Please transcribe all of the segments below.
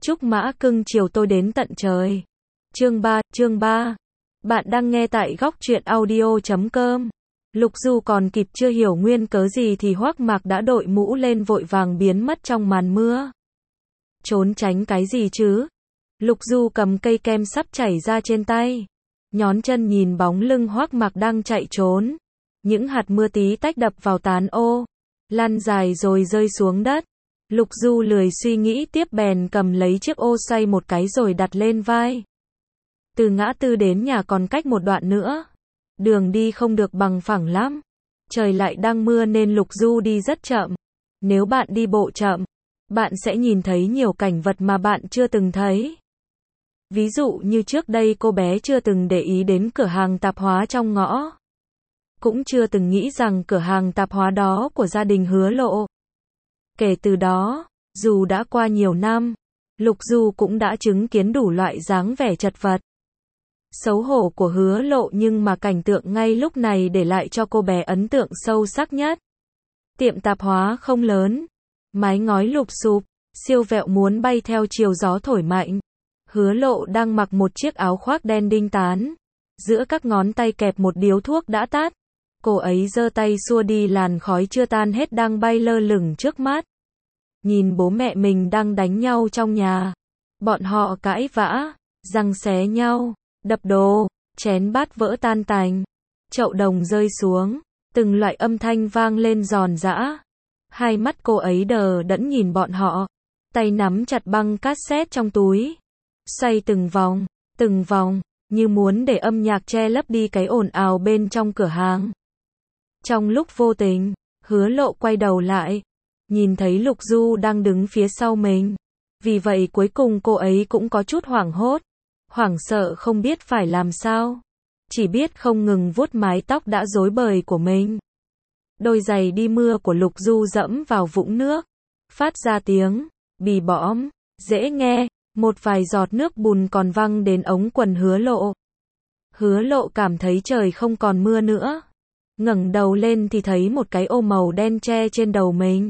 Chúc mã cưng chiều tôi đến tận trời. Chương 3. Bạn đang nghe tại góc truyện audio.com. Lục Du còn kịp chưa hiểu nguyên cớ gì thì Hoắc Mạc đã đội mũ lên vội vàng biến mất trong màn mưa. Trốn tránh cái gì chứ? Lục Du cầm cây kem sắp chảy ra trên tay. Nhón chân nhìn bóng lưng Hoắc Mạc đang chạy trốn. Những hạt mưa tí tách đập vào tán ô. Lăn dài rồi rơi xuống đất. Lục Du lười suy nghĩ tiếp bèn cầm lấy chiếc ô xoay một cái rồi đặt lên vai. Từ ngã tư đến nhà còn cách một đoạn nữa. Đường đi không được bằng phẳng lắm. Trời lại đang mưa nên Lục Du đi rất chậm. Nếu bạn đi bộ chậm, bạn sẽ nhìn thấy nhiều cảnh vật mà bạn chưa từng thấy. Ví dụ như trước đây cô bé chưa từng để ý đến cửa hàng tạp hóa trong ngõ. Cũng chưa từng nghĩ rằng cửa hàng tạp hóa đó của gia đình Hứa Lộ. Kể từ đó, dù đã qua nhiều năm, Lục Du cũng đã chứng kiến đủ loại dáng vẻ chật vật, xấu hổ của Hứa Lộ, nhưng mà cảnh tượng ngay lúc này để lại cho cô bé ấn tượng sâu sắc nhất. Tiệm tạp hóa không lớn, mái ngói lụp xụp, siêu vẹo muốn bay theo chiều gió thổi mạnh. Hứa Lộ đang mặc một chiếc áo khoác đen đinh tán, giữa các ngón tay kẹp một điếu thuốc đã tắt. Cô ấy giơ tay xua đi làn khói chưa tan hết đang bay lơ lửng trước mắt. Nhìn bố mẹ mình đang đánh nhau trong nhà. Bọn họ cãi vã, giằng xé nhau, đập đồ, chén bát vỡ tan tành, chậu đồng rơi xuống, từng loại âm thanh vang lên giòn giã. Hai mắt cô ấy đờ đẫn nhìn bọn họ, tay nắm chặt băng cassette trong túi, xoay từng vòng, như muốn để âm nhạc che lấp đi cái ồn ào bên trong cửa hàng. Trong lúc vô tình, Hứa Lộ quay đầu lại, nhìn thấy Lục Du đang đứng phía sau mình. Vì vậy cuối cùng cô ấy cũng có chút hoảng hốt, hoảng sợ không biết phải làm sao. Chỉ biết không ngừng vuốt mái tóc đã rối bời của mình. Đôi giày đi mưa của Lục Du dẫm vào vũng nước, phát ra tiếng bì bõm, dễ nghe. Một vài giọt nước bùn còn văng đến ống quần Hứa Lộ. Hứa Lộ cảm thấy trời không còn mưa nữa. Ngẩng đầu lên thì thấy một cái ô màu đen che trên đầu mình.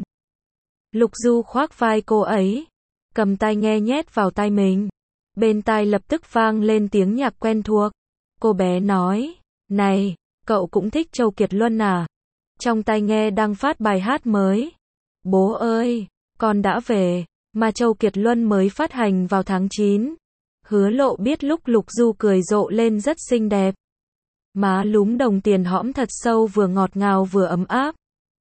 Lục Du khoác vai cô ấy, cầm tai nghe nhét vào tai mình. Bên tai lập tức vang lên tiếng nhạc quen thuộc. Cô bé nói, này, cậu cũng thích Châu Kiệt Luân à? Trong tai nghe đang phát bài hát mới. Bố ơi, con đã về, mà Châu Kiệt Luân mới phát hành vào tháng 9. Hứa Lộ biết lúc Lục Du cười rộ lên rất xinh đẹp. Má lúm đồng tiền hõm thật sâu, vừa ngọt ngào vừa ấm áp.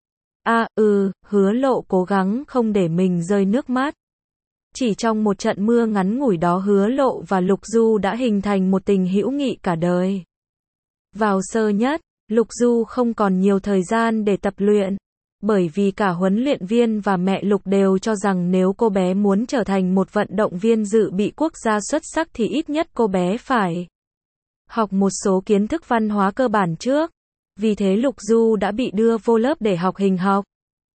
Hứa Lộ cố gắng không để mình rơi nước mắt. Chỉ trong một trận mưa ngắn ngủi đó Hứa Lộ và Lục Du đã hình thành một tình hữu nghị cả đời. Vào sơ nhất, Lục Du không còn nhiều thời gian để tập luyện. Bởi vì cả huấn luyện viên và mẹ Lục đều cho rằng nếu cô bé muốn trở thành một vận động viên dự bị quốc gia xuất sắc thì ít nhất cô bé phải học một số kiến thức văn hóa cơ bản trước. Vì thế Lục Du đã bị đưa vô lớp để học hình học.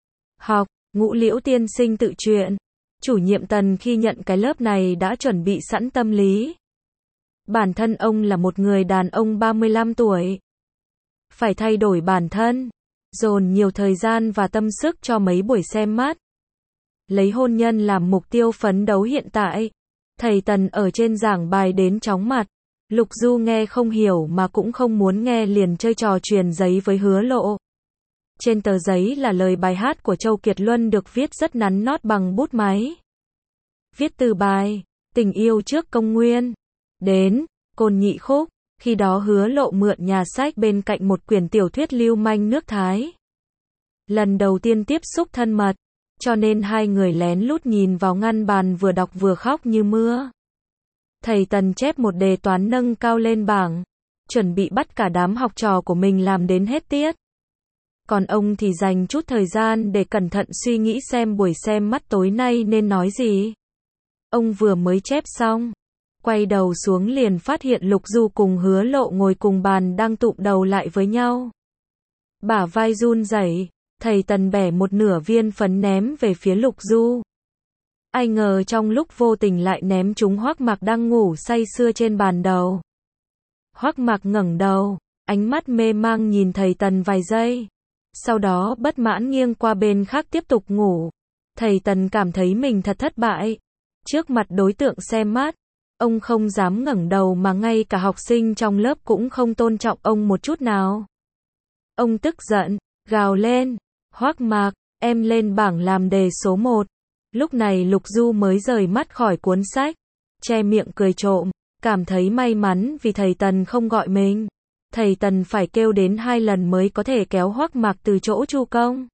Ngũ Liễu tiên sinh tự truyện. Chủ nhiệm Tần khi nhận cái lớp này đã chuẩn bị sẵn tâm lý. Bản thân ông là một người đàn ông 35 tuổi. Phải thay đổi bản thân, dồn nhiều thời gian và tâm sức cho mấy buổi xem mắt. Lấy hôn nhân làm mục tiêu phấn đấu hiện tại. Thầy Tần ở trên giảng bài đến chóng mặt. Lục Du nghe không hiểu mà cũng không muốn nghe, liền chơi trò truyền giấy với Hứa Lộ. Trên tờ giấy là lời bài hát của Châu Kiệt Luân được viết rất nắn nót bằng bút máy. Viết từ bài Tình yêu trước công nguyên đến Côn Nhị Khúc. Khi đó Hứa Lộ mượn nhà sách bên cạnh một quyển tiểu thuyết lưu manh nước Thái. Lần đầu tiên tiếp xúc thân mật, cho nên hai người lén lút nhìn vào ngăn bàn vừa đọc vừa khóc như mưa. Thầy Tần chép một đề toán nâng cao lên bảng, chuẩn bị bắt cả đám học trò của mình làm đến hết tiết. Còn ông thì dành chút thời gian để cẩn thận suy nghĩ xem buổi xem mắt tối nay nên nói gì. Ông vừa mới chép xong, quay đầu xuống liền phát hiện Lục Du cùng Hứa Lộ ngồi cùng bàn đang tụm đầu lại với nhau. Bả vai run rẩy, thầy Tần bẻ một nửa viên phấn ném về phía Lục Du. Ai ngờ trong lúc vô tình lại ném trúng Hoắc Mạc đang ngủ say sưa trên bàn đầu. Hoắc Mạc ngẩng đầu, ánh mắt mê mang nhìn thầy Tần vài giây. Sau đó bất mãn nghiêng qua bên khác tiếp tục ngủ. Thầy Tần cảm thấy mình thật thất bại. Trước mặt đối tượng xem mắt, ông không dám ngẩng đầu mà ngay cả học sinh trong lớp cũng không tôn trọng ông một chút nào. Ông tức giận, gào lên, Hoắc Mạc, em lên bảng làm đề số 1. Lúc này Lục Du mới rời mắt khỏi cuốn sách, che miệng cười trộm, cảm thấy may mắn vì thầy Tần không gọi mình. Thầy Tần phải kêu đến 2 lần mới có thể kéo Hoắc Mạc từ chỗ Chu Công.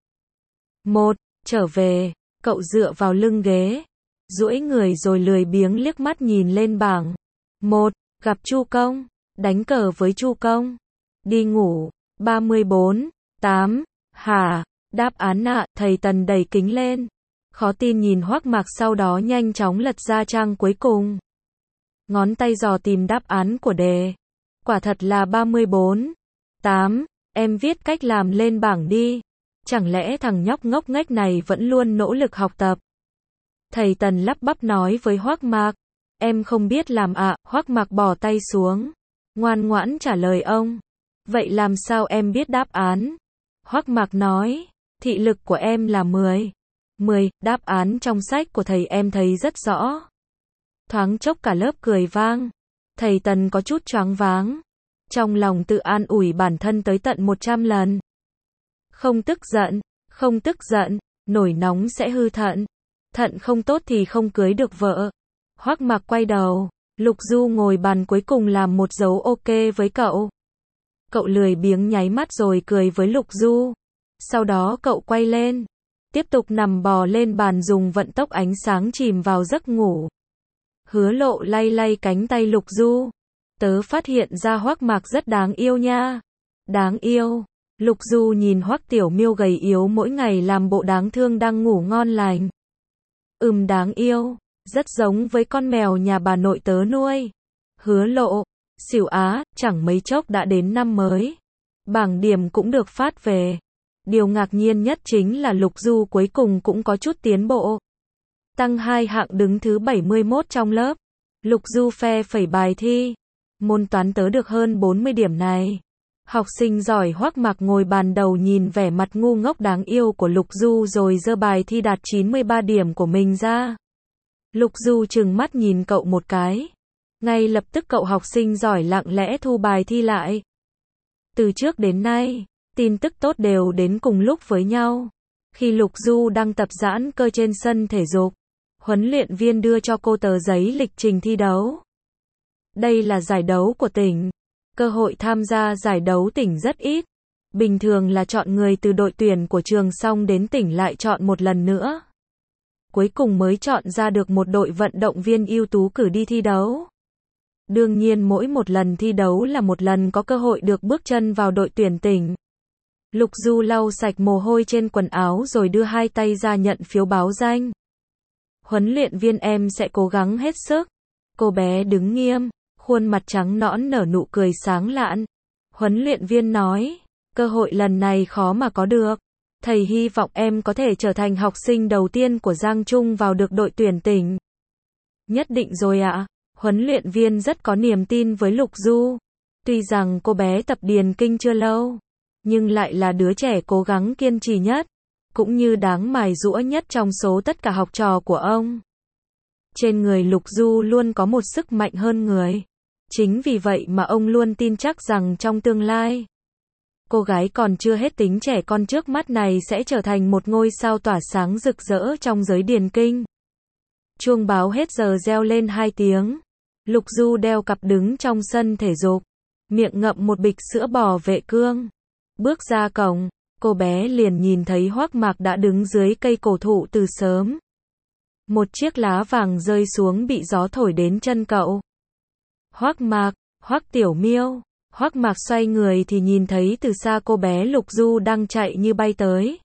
1. Trở về, cậu dựa vào lưng ghế, duỗi người rồi lười biếng liếc mắt nhìn lên bảng. 1. Gặp Chu Công, đánh cờ với Chu Công, đi ngủ. 34. 8. Hả? Đáp án ạ, thầy Tần đẩy kính lên, khó tin nhìn Hoắc Mạc, sau đó nhanh chóng lật ra trang cuối cùng. Ngón tay dò tìm đáp án của đề. Quả thật là 34. 8. Em viết cách làm lên bảng đi. Chẳng lẽ thằng nhóc ngốc nghếch này vẫn luôn nỗ lực học tập? Thầy Tần lắp bắp nói với Hoắc Mạc. Em không biết làm ạ. Hoắc Mạc bỏ tay xuống, ngoan ngoãn trả lời ông. Vậy làm sao em biết đáp án? Hoắc Mạc nói. Thị lực của em là 10. 10, đáp án trong sách của thầy em thấy rất rõ. Thoáng chốc cả lớp cười vang. Thầy Tần có chút choáng váng, trong lòng tự an ủi bản thân tới tận 100 lần. Không tức giận, không tức giận, nổi nóng sẽ hư thận. Thận không tốt thì không cưới được vợ. Hoắc Mạc quay đầu, Lục Du ngồi bàn cuối cùng làm một dấu ok với cậu. Cậu lười biếng nháy mắt rồi cười với Lục Du. Sau đó cậu quay lên, tiếp tục nằm bò lên bàn dùng vận tốc ánh sáng chìm vào giấc ngủ. Hứa Lộ lay lay cánh tay Lục Du. Tớ phát hiện ra Hoắc Mạc rất đáng yêu nha. Đáng yêu. Lục Du nhìn Hoắc Tiểu Miêu gầy yếu mỗi ngày làm bộ đáng thương đang ngủ ngon lành. Đáng yêu. Rất giống với con mèo nhà bà nội tớ nuôi. Hứa Lộ. Xỉu á, chẳng mấy chốc đã đến năm mới. Bảng điểm cũng được phát về. Điều ngạc nhiên nhất chính là Lục Du cuối cùng cũng có chút tiến bộ. Tăng 2 hạng đứng thứ 71 trong lớp. Lục Du phe phẩy bài thi. Môn toán tớ được hơn 40 điểm này. Học sinh giỏi Hoắc Mạc ngồi bàn đầu nhìn vẻ mặt ngu ngốc đáng yêu của Lục Du rồi giơ bài thi đạt 93 điểm của mình ra. Lục Du trừng mắt nhìn cậu một cái. Ngay lập tức cậu học sinh giỏi lặng lẽ thu bài thi lại. Từ trước đến nay, tin tức tốt đều đến cùng lúc với nhau. Khi Lục Du đang tập giãn cơ trên sân thể dục, huấn luyện viên đưa cho cô tờ giấy lịch trình thi đấu. Đây là giải đấu của tỉnh. Cơ hội tham gia giải đấu tỉnh rất ít. Bình thường là chọn người từ đội tuyển của trường xong đến tỉnh lại chọn một lần nữa. Cuối cùng mới chọn ra được một đội vận động viên ưu tú cử đi thi đấu. Đương nhiên mỗi một lần thi đấu là một lần có cơ hội được bước chân vào đội tuyển tỉnh. Lục Du lau sạch mồ hôi trên quần áo rồi đưa 2 tay ra nhận phiếu báo danh. Huấn luyện viên em sẽ cố gắng hết sức. Cô bé đứng nghiêm, khuôn mặt trắng nõn nở nụ cười sáng lạn. Huấn luyện viên nói, cơ hội lần này khó mà có được. Thầy hy vọng em có thể trở thành học sinh đầu tiên của Giang Trung vào được đội tuyển tỉnh. Nhất định rồi ạ. Huấn luyện viên rất có niềm tin với Lục Du. Tuy rằng cô bé tập điền kinh chưa lâu, nhưng lại là đứa trẻ cố gắng kiên trì nhất, cũng như đáng mài giũa nhất trong số tất cả học trò của ông. Trên người Lục Du luôn có một sức mạnh hơn người. Chính vì vậy mà ông luôn tin chắc rằng trong tương lai, cô gái còn chưa hết tính trẻ con trước mắt này sẽ trở thành một ngôi sao tỏa sáng rực rỡ trong giới điền kinh. Chuông báo hết giờ reo lên 2 tiếng. Lục Du đeo cặp đứng trong sân thể dục, miệng ngậm một bịch sữa bò vệ cương. Bước ra cổng, cô bé liền nhìn thấy Hoắc Mạc đã đứng dưới cây cổ thụ từ sớm. Một chiếc lá vàng rơi xuống bị gió thổi đến chân cậu. Hoắc Mạc, Hoắc Tiểu Miêu. Hoắc Mạc xoay người thì nhìn thấy từ xa cô bé Lục Du đang chạy như bay tới.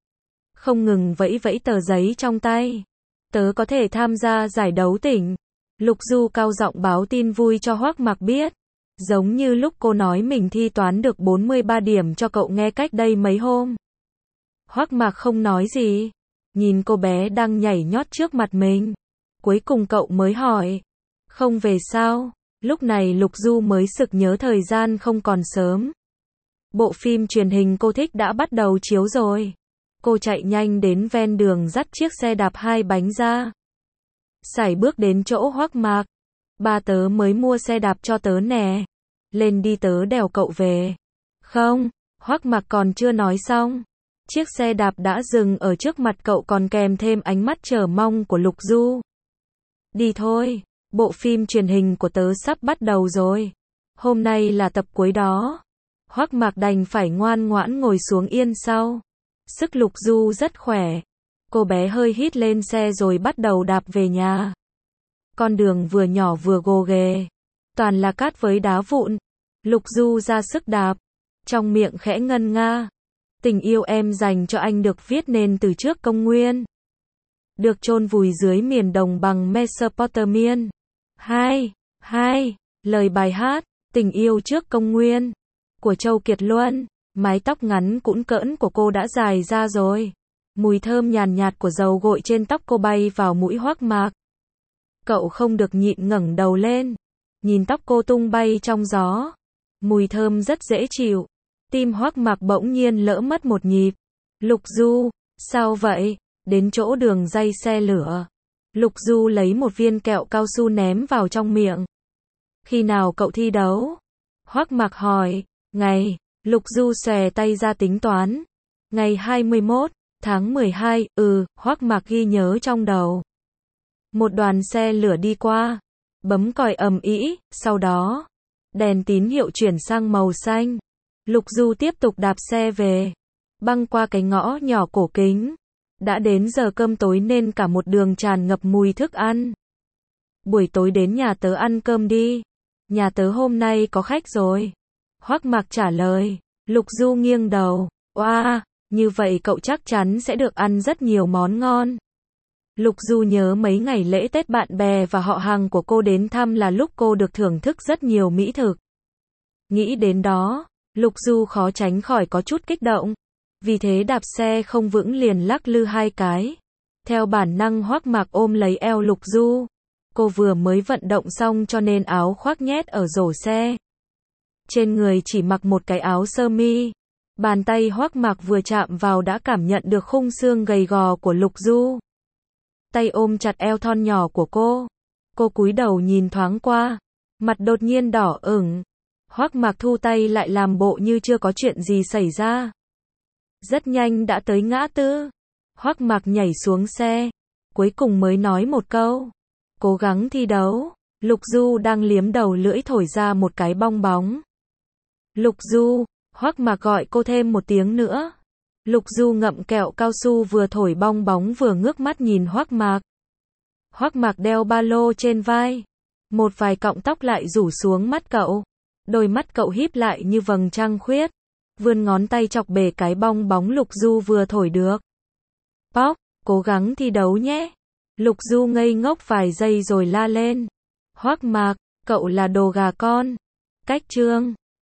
Không ngừng vẫy vẫy tờ giấy trong tay. Tớ có thể tham gia giải đấu tỉnh. Lục Du cao giọng báo tin vui cho Hoắc Mạc biết. Giống như lúc cô nói mình thi toán được 43 điểm cho cậu nghe cách đây mấy hôm. Hoắc Mạc không nói gì. Nhìn cô bé đang nhảy nhót trước mặt mình. Cuối cùng cậu mới hỏi. Không về sao? Lúc này Lục Du mới sực nhớ thời gian không còn sớm. Bộ phim truyền hình cô thích đã bắt đầu chiếu rồi. Cô chạy nhanh đến ven đường dắt chiếc xe đạp 2 bánh ra. sải bước đến chỗ Hoắc Mạc. Ba tớ mới mua xe đạp cho tớ nè. Lên đi tớ đèo cậu về. Không, Hoắc Mạc còn chưa nói xong. Chiếc xe đạp đã dừng ở trước mặt cậu còn kèm thêm ánh mắt chờ mong của Lục Du. Đi thôi, bộ phim truyền hình của tớ sắp bắt đầu rồi. Hôm nay là tập cuối đó. Hoắc Mạc đành phải ngoan ngoãn ngồi xuống yên sau. Sức Lục Du rất khỏe. Cô bé hơi hít lên xe rồi bắt đầu đạp về nhà. Con đường vừa nhỏ vừa gồ ghề. Toàn là cát với đá vụn. Lục Du ra sức đạp. Trong miệng khẽ ngân nga. Tình yêu em dành cho anh được viết nên từ trước công nguyên. Được chôn vùi dưới miền đồng bằng Mesopotamia. Lời bài hát, tình yêu trước công nguyên. Của Châu Kiệt Luân. Mái tóc ngắn cũn cỡn của cô đã dài ra rồi. Mùi thơm nhàn nhạt của dầu gội trên tóc cô bay vào mũi Hoắc Mạc. Cậu không được nhịn ngẩng đầu lên. Nhìn tóc cô tung bay trong gió. Mùi thơm rất dễ chịu. Tim Hoắc Mạc bỗng nhiên lỡ mất một nhịp. Lục Du, sao vậy? Đến chỗ đường ray xe lửa. Lục Du lấy một viên kẹo cao su ném vào trong miệng. Khi nào cậu thi đấu? Hoắc Mạc hỏi. Ngày. Lục Du xòe tay ra tính toán. Ngày 21 tháng 12, Hoắc Mạc ghi nhớ trong đầu. Một đoàn xe lửa đi qua. Bấm còi ầm ĩ, sau đó. Đèn tín hiệu chuyển sang màu xanh. Lục Du tiếp tục đạp xe về. Băng qua cái ngõ nhỏ cổ kính. Đã đến giờ cơm tối nên cả một đường tràn ngập mùi thức ăn. Buổi tối đến nhà tớ ăn cơm đi. Nhà tớ hôm nay có khách rồi. Hoắc Mạc trả lời. Lục Du nghiêng đầu. Oa, như vậy cậu chắc chắn sẽ được ăn rất nhiều món ngon. Lục Du nhớ mấy ngày lễ Tết bạn bè và họ hàng của cô đến thăm là lúc cô được thưởng thức rất nhiều mỹ thực. Nghĩ đến đó, Lục Du khó tránh khỏi có chút kích động. Vì thế đạp xe không vững liền lắc lư hai cái. Theo bản năng Hoắc Mạc ôm lấy eo Lục Du. Cô vừa mới vận động xong cho nên áo khoác nhét ở rổ xe. Trên người chỉ mặc một cái áo sơ mi. Bàn tay Hoắc Mạc vừa chạm vào đã cảm nhận được khung xương gầy gò của Lục Du. Tay ôm chặt eo thon nhỏ của cô. Cô cúi đầu nhìn thoáng qua. Mặt đột nhiên đỏ ửng. Hoắc Mạc thu tay lại làm bộ như chưa có chuyện gì xảy ra. Rất nhanh đã tới ngã tư. Hoắc Mạc nhảy xuống xe. Cuối cùng mới nói một câu. Cố gắng thi đấu. Lục Du đang liếm đầu lưỡi thổi ra một cái bong bóng. Lục Du, Hoắc Mạc gọi cô thêm một tiếng nữa. Lục Du ngậm kẹo cao su vừa thổi bong bóng vừa ngước mắt nhìn Hoắc Mạc. Hoắc Mạc đeo ba lô trên vai. Một vài cọng tóc lại rủ xuống mắt cậu. Đôi mắt cậu híp lại như vầng trăng khuyết. Vươn ngón tay chọc bể cái bong bóng Lục Du vừa thổi được. Pop, cố gắng thi đấu nhé. Lục Du ngây ngốc vài giây rồi la lên. Hoắc Mạc, cậu là đồ gà con. Cách chương